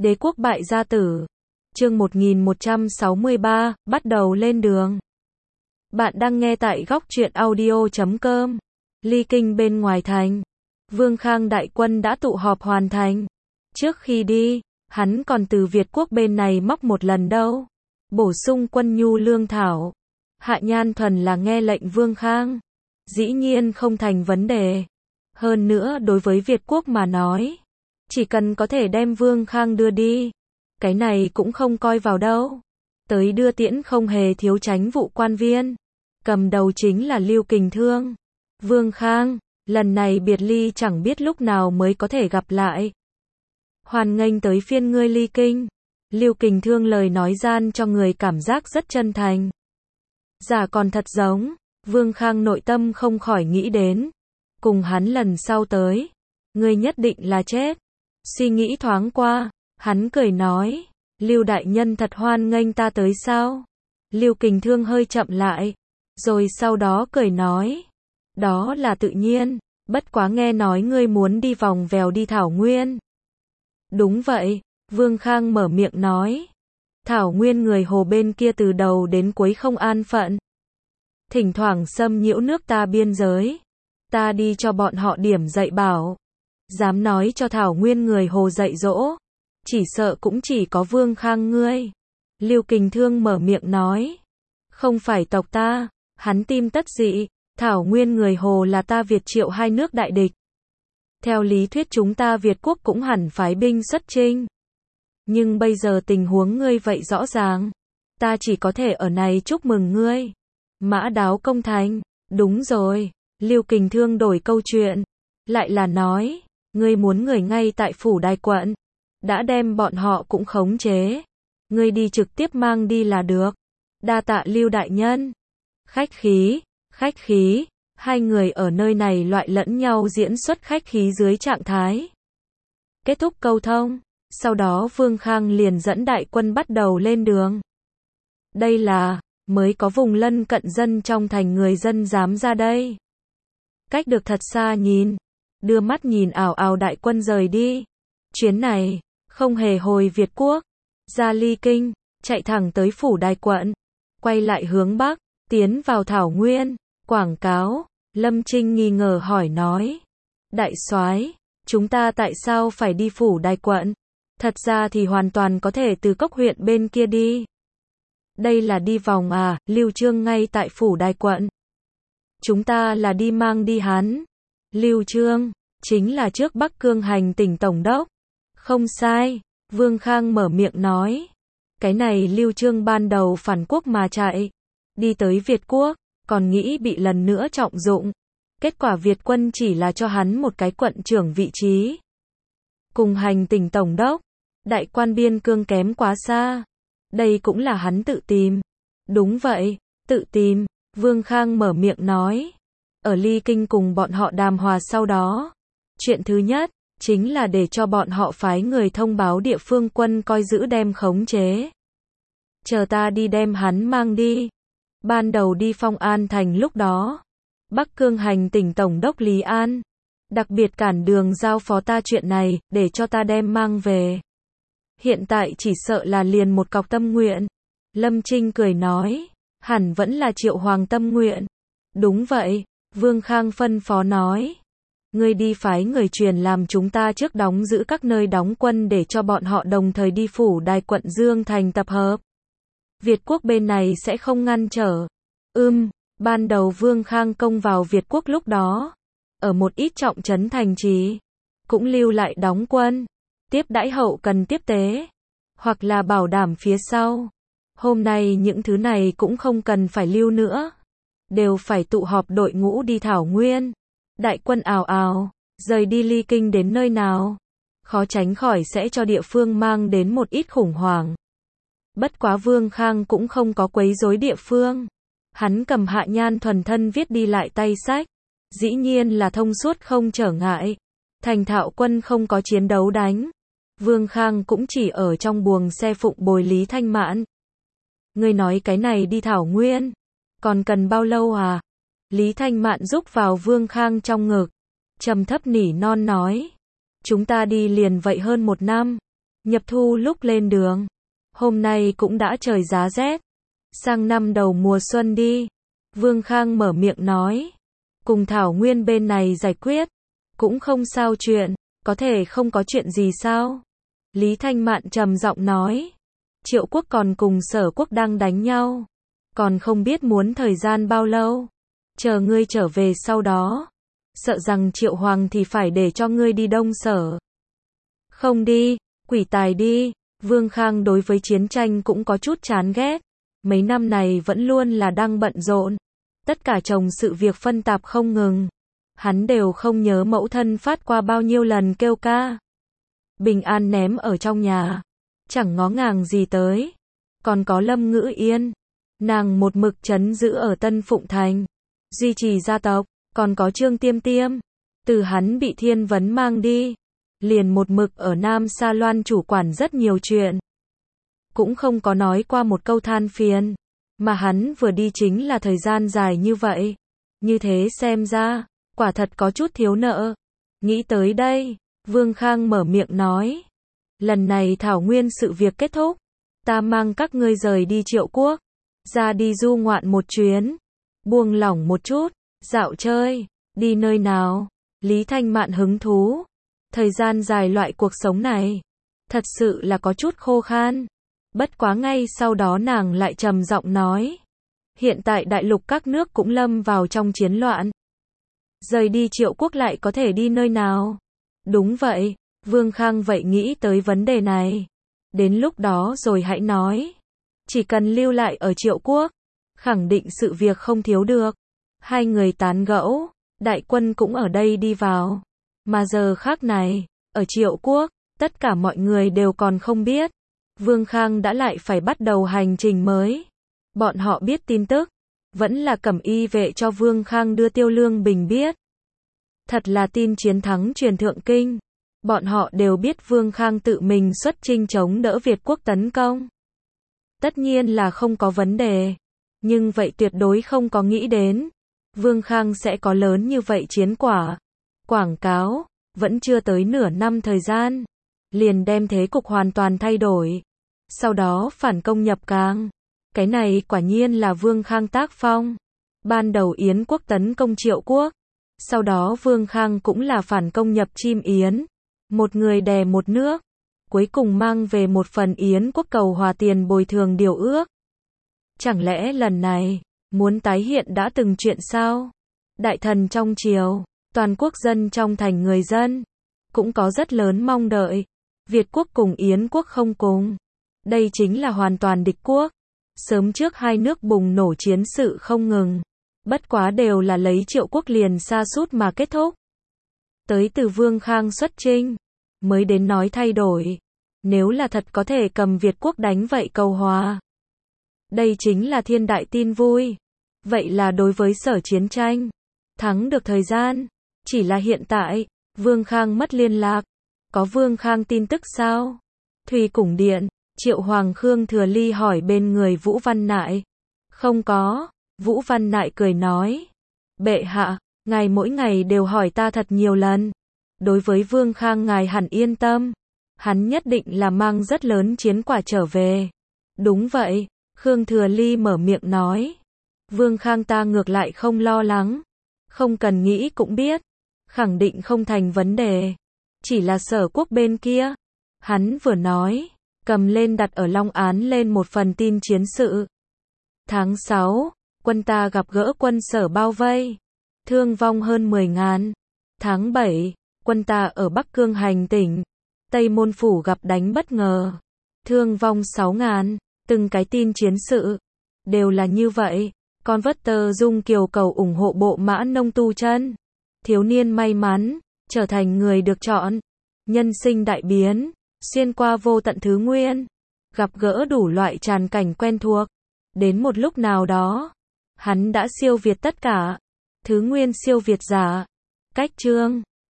Đế quốc bại gia tử. Chương 1163, bắt đầu lên đường. Bạn đang nghe tại góc truyện audio.com. Ly Kinh bên ngoài thành. Vương Khang đại quân đã tụ họp hoàn thành. Trước khi đi, hắn còn từ Việt quốc bên này móc một lần đâu. Bổ sung quân nhu lương thảo. Hạ Nhan thuần là nghe lệnh Vương Khang. Dĩ nhiên không thành vấn đề. Hơn nữa đối với Việt quốc mà nói, chỉ cần có thể đem Vương Khang đưa đi, cái này cũng không coi vào đâu. Tới đưa tiễn không hề thiếu chánh vụ quan viên. Cầm đầu chính là Lưu Kình Thương. Vương Khang, lần này biệt ly chẳng biết lúc nào mới có thể gặp lại. Hoan nghênh tới phiên ngươi Ly Kinh. Lưu Kình Thương lời nói gian cho người cảm giác rất chân thành. Giả còn thật giống, Vương Khang nội tâm không khỏi nghĩ đến. Cùng hắn lần sau tới, ngươi nhất định là chết. Suy nghĩ thoáng qua, hắn cười nói, Lưu đại nhân thật hoan nghênh ta tới sao? Lưu Kình Thương hơi chậm lại, rồi sau đó cười nói, đó là tự nhiên, bất quá nghe nói ngươi muốn đi vòng vèo đi Thảo Nguyên. Đúng vậy, Vương Khang mở miệng nói, Thảo Nguyên người Hồ bên kia từ đầu đến cuối không an phận. Thỉnh thoảng xâm nhiễu nước ta biên giới. Ta đi cho bọn họ điểm dạy bảo. Dám nói cho Thảo Nguyên người Hồ dạy dỗ, chỉ sợ cũng chỉ có Vương Khang ngươi. Lưu Kình Thương mở miệng nói, không phải tộc ta, hắn tim tất dị, Thảo Nguyên người Hồ là ta Việt Triệu hai nước đại địch. Theo lý thuyết chúng ta Việt quốc cũng hẳn phái binh xuất chinh. Nhưng bây giờ tình huống ngươi vậy rõ ràng, ta chỉ có thể ở này chúc mừng ngươi. Mã Đáo công thành, đúng rồi. Lưu Kình Thương đổi câu chuyện, lại là nói, ngươi muốn người ngay tại phủ Đài quận, đã đem bọn họ cũng khống chế, ngươi đi trực tiếp mang đi là được. Đa tạ Lưu đại nhân. Khách khí, hai người ở nơi này loại lẫn nhau diễn xuất khách khí dưới trạng thái. Kết thúc câu thông, sau đó Vương Khang liền dẫn đại quân bắt đầu lên đường. Đây là, mới có vùng lân cận dân trong thành người dân dám ra đây. Cách được thật xa nhìn, đưa mắt nhìn ảo ảo đại quân rời đi. Chuyến này, không hề hồi Việt quốc, ra Ly Kinh, chạy thẳng tới phủ Đài quận, quay lại hướng Bắc, tiến vào Thảo Nguyên, quảng cáo. Lâm Trinh nghi ngờ hỏi nói, đại soái, chúng ta tại sao phải đi phủ Đài quận? Thật ra thì hoàn toàn có thể từ Cốc huyện bên kia đi. Đây là đi vòng à? Lưu Trương ngay tại phủ Đài quận. Chúng ta là đi mang đi hắn. Lưu Trương, chính là trước Bắc Cương hành tỉnh tổng đốc. Không sai, Vương Khang mở miệng nói. Cái này Lưu Trương ban đầu phản quốc mà chạy. Đi tới Việt quốc, còn nghĩ bị lần nữa trọng dụng. Kết quả Việt quân chỉ là cho hắn một cái quận trưởng vị trí. Cùng hành tỉnh tổng đốc, đại quan biên cương kém quá xa. Đây cũng là hắn tự tìm. Đúng vậy, tự tìm. Vương Khang mở miệng nói. Ở Ly Kinh cùng bọn họ đàm hòa sau đó. Chuyện thứ nhất, chính là để cho bọn họ phái người thông báo địa phương quân coi giữ đem khống chế. Chờ ta đi đem hắn mang đi. Ban đầu đi Phong An thành lúc đó. Bắc Cương hành tỉnh tổng đốc Lý An. Đặc biệt cản đường giao phó ta chuyện này, để cho ta đem mang về. Hiện tại chỉ sợ là liền một cọc tâm nguyện. Lâm Trinh cười nói. Hẳn vẫn là Triệu Hoàng tâm nguyện. Đúng vậy, Vương Khang phân phó nói. Ngươi đi phái người truyền làm chúng ta trước đóng giữ các nơi đóng quân để cho bọn họ đồng thời đi phủ Đài quận Dương Thành tập hợp. Việt quốc bên này sẽ không ngăn trở. Ban đầu Vương Khang công vào Việt quốc lúc đó. Ở một ít trọng trấn thành trì. Cũng lưu lại đóng quân. Tiếp đãi hậu cần tiếp tế. Hoặc là bảo đảm phía sau. Hôm nay những thứ này cũng không cần phải lưu nữa. Đều phải tụ họp đội ngũ đi Thảo Nguyên. Đại quân ào ào, rời đi Ly Kinh đến nơi nào. Khó tránh khỏi sẽ cho địa phương mang đến một ít khủng hoảng. Bất quá Vương Khang cũng không có quấy rối địa phương. Hắn cầm Hạ Nhan thuần thân viết đi lại tay sách. Dĩ nhiên là thông suốt không trở ngại. Thành thạo quân không có chiến đấu đánh. Vương Khang cũng chỉ ở trong buồng xe phụng bồi Lý Thanh Mạn. Ngươi nói cái này đi Thảo Nguyên, còn cần bao lâu à? Lý Thanh Mạn rúc vào Vương Khang trong ngực, trầm thấp nỉ non nói. Chúng ta đi liền vậy hơn 1 năm. Nhập thu lúc lên đường. Hôm nay cũng đã trời giá rét. Sang năm đầu mùa xuân đi. Vương Khang mở miệng nói. Cùng Thảo Nguyên bên này giải quyết. Cũng không sao chuyện. Có thể không có chuyện gì sao? Lý Thanh Mạn trầm giọng nói. Triệu quốc còn cùng Sở quốc đang đánh nhau. Còn không biết muốn thời gian bao lâu. Chờ ngươi trở về sau đó. Sợ rằng Triệu Hoàng thì phải để cho ngươi đi Đông Sở. Không đi, quỷ tài đi. Vương Khang đối với chiến tranh cũng có chút chán ghét. Mấy năm này vẫn luôn là đang bận rộn. Tất cả chồng sự việc phân tạp không ngừng. Hắn đều không nhớ mẫu thân phát qua bao nhiêu lần kêu ca. Bình an ném ở trong nhà. Chẳng ngó ngàng gì tới. Còn có Lâm Ngữ Yên. Nàng một mực trấn giữ ở Tân Phụng Thành. Duy trì gia tộc. Còn có Trương Tiêm Tiêm. Từ hắn bị Thiên Vấn mang đi. Liền một mực ở Nam Sa Loan chủ quản rất nhiều chuyện. Cũng không có nói qua một câu than phiền. Mà hắn vừa đi chính là thời gian dài như vậy. Như thế xem ra, quả thật có chút thiếu nợ. Nghĩ tới đây, Vương Khang mở miệng nói. Lần này Thảo Nguyên sự việc kết thúc. Ta mang các ngươi rời đi Triệu quốc. Ra đi du ngoạn một chuyến. Buông lỏng một chút. Dạo chơi. Đi nơi nào? Lý Thanh Mạn hứng thú. Thời gian dài loại cuộc sống này. Thật sự là có chút khô khan. Bất quá ngay sau đó nàng lại trầm giọng nói. Hiện tại đại lục các nước cũng lâm vào trong chiến loạn. Rời đi Triệu quốc lại có thể đi nơi nào? Đúng vậy, Vương Khang vậy nghĩ tới vấn đề này. Đến lúc đó rồi hãy nói. Chỉ cần lưu lại ở Triệu quốc, khẳng định sự việc không thiếu được. Hai người tán gẫu, đại quân cũng ở đây đi vào. Mà giờ khác này, ở Triệu quốc, tất cả mọi người đều còn không biết. Vương Khang đã lại phải bắt đầu hành trình mới. Bọn họ biết tin tức, vẫn là Cẩm Y vệ cho Vương Khang đưa Tiêu Lương Bình biết. Thật là tin chiến thắng truyền thượng kinh. Bọn họ đều biết Vương Khang tự mình xuất chinh chống đỡ Việt quốc tấn công. Tất nhiên là không có vấn đề. Nhưng vậy tuyệt đối không có nghĩ đến. Vương Khang sẽ có lớn như vậy chiến quả. Quảng cáo, vẫn chưa tới nửa năm thời gian. Liền đem thế cục hoàn toàn thay đổi. Sau đó phản công nhập Cang. Cái này quả nhiên là Vương Khang tác phong. Ban đầu Yến quốc tấn công Triệu quốc. Sau đó Vương Khang cũng là phản công nhập Chim Yến. Một người đè một nước. Cuối cùng mang về một phần Yến quốc cầu hòa tiền bồi thường điều ước. Chẳng lẽ lần này, muốn tái hiện đã từng chuyện sao? Đại thần trong triều, toàn quốc dân trong thành người dân. Cũng có rất lớn mong đợi. Việt quốc cùng Yến quốc không cùng. Đây chính là hoàn toàn địch quốc. Sớm trước hai nước bùng nổ chiến sự không ngừng. Bất quá đều là lấy Triệu quốc liền sa sút mà kết thúc. Tới từ Vương Khang xuất chinh. Mới đến nói thay đổi. Nếu là thật có thể cầm Việt quốc đánh vậy cầu hòa. Đây chính là thiên đại tin vui. Vậy là đối với sở chiến tranh. Thắng được thời gian. Chỉ là hiện tại, Vương Khang mất liên lạc. Có Vương Khang tin tức sao? Thùy Củng Điện, Triệu Hoàng Khương Thừa Ly hỏi bên người Vũ Văn Nại. Không có, Vũ Văn Nại cười nói. Bệ hạ, ngài mỗi ngày đều hỏi ta thật nhiều lần. Đối với Vương Khang ngài hẳn yên tâm. Hắn nhất định là mang rất lớn chiến quả trở về. Đúng vậy, Khương Thừa Ly mở miệng nói. Vương Khang ta ngược lại không lo lắng. Không cần nghĩ cũng biết. Khẳng định không thành vấn đề. Chỉ là Sở quốc bên kia. Hắn vừa nói, cầm lên đặt ở Long Án lên một phần tin chiến sự. Tháng 6, quân ta gặp gỡ quân Sở bao vây. Thương vong hơn 10.000. Tháng 7, quân ta ở Bắc Cương Hành tỉnh. Tây Môn Phủ gặp đánh bất ngờ. Thương vong 6.000. Từng cái tin chiến sự. Đều là như vậy. Con vất tơ dung kiều cầu ủng hộ bộ Mã Nông Tu Chân. Thiếu niên may mắn, trở thành người được chọn. Nhân sinh đại biến, xuyên qua vô tận thứ nguyên. Gặp gỡ đủ loại tràn cảnh quen thuộc. Đến một lúc nào đó, hắn đã siêu việt tất cả. Thứ nguyên siêu việt giả. Cách chương